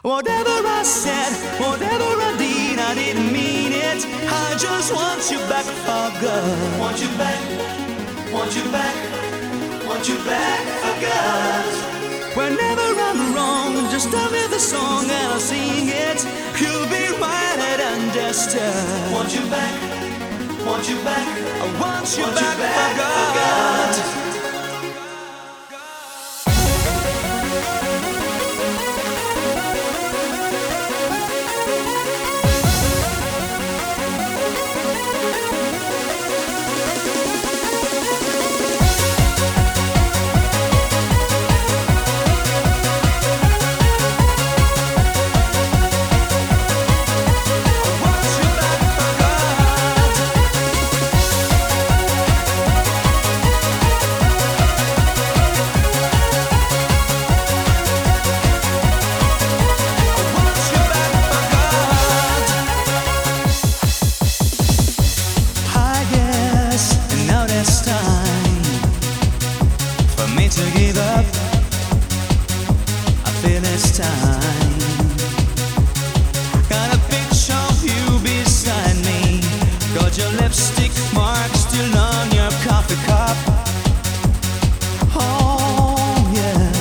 Whatever I said, whatever I didn't mean it. I just want you back for good. Want you back, want you back, want you back for good. Whenever I'm wrong, just tell me the song and I'll sing it. You'll be right and understood. Want you back, want you back, I want you back for good. To give up, I feel it's time. Got a picture of you beside me. Got your lipstick mark still on your coffee cup. Oh yeah,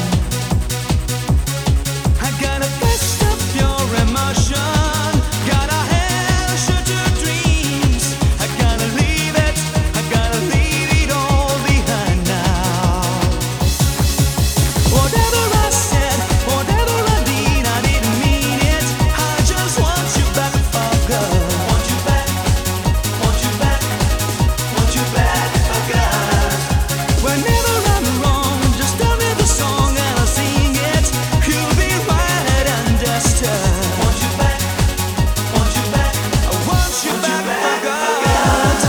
I got a taste of your emotion. Gotta answer to dreams. I gotta leave it, I gotta leave it all behind now. Whatever I said, whatever I didn't mean it. I just want you back for good. Want you back, want you back, want you back for good. Whenever I'm wrong, just tell me the song and I'll sing it. You'll be right and understood. Want you back, want you back, I want you back for good.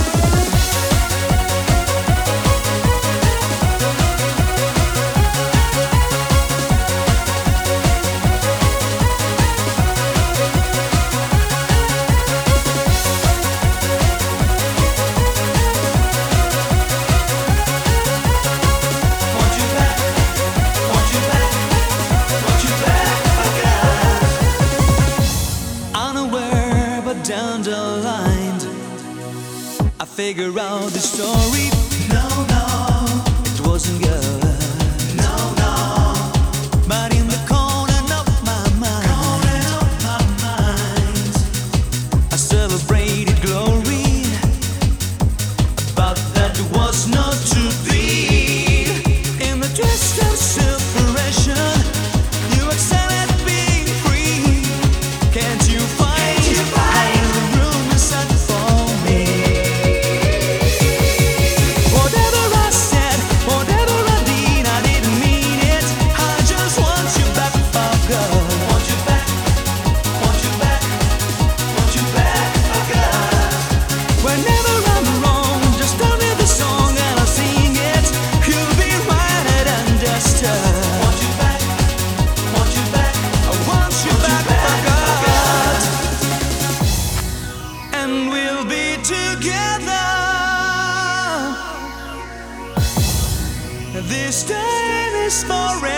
Unaware but down the line, I figure out the story. No, no, it wasn't good. No, no, but in the corner of my mind, I celebrated glory, but that was not to be. In the twist of separation, you accepted being free. Can't you find the room inside for me? Whatever I said, whatever I didn't mean it. I just want you back for good. Want you back, want you back, want you back for good. Whenever I'm wrong, just tell me the song and I'll sing it. You'll be right and understood. Want you back, want you back, I want you back for good. And we'll be together. This time is forever.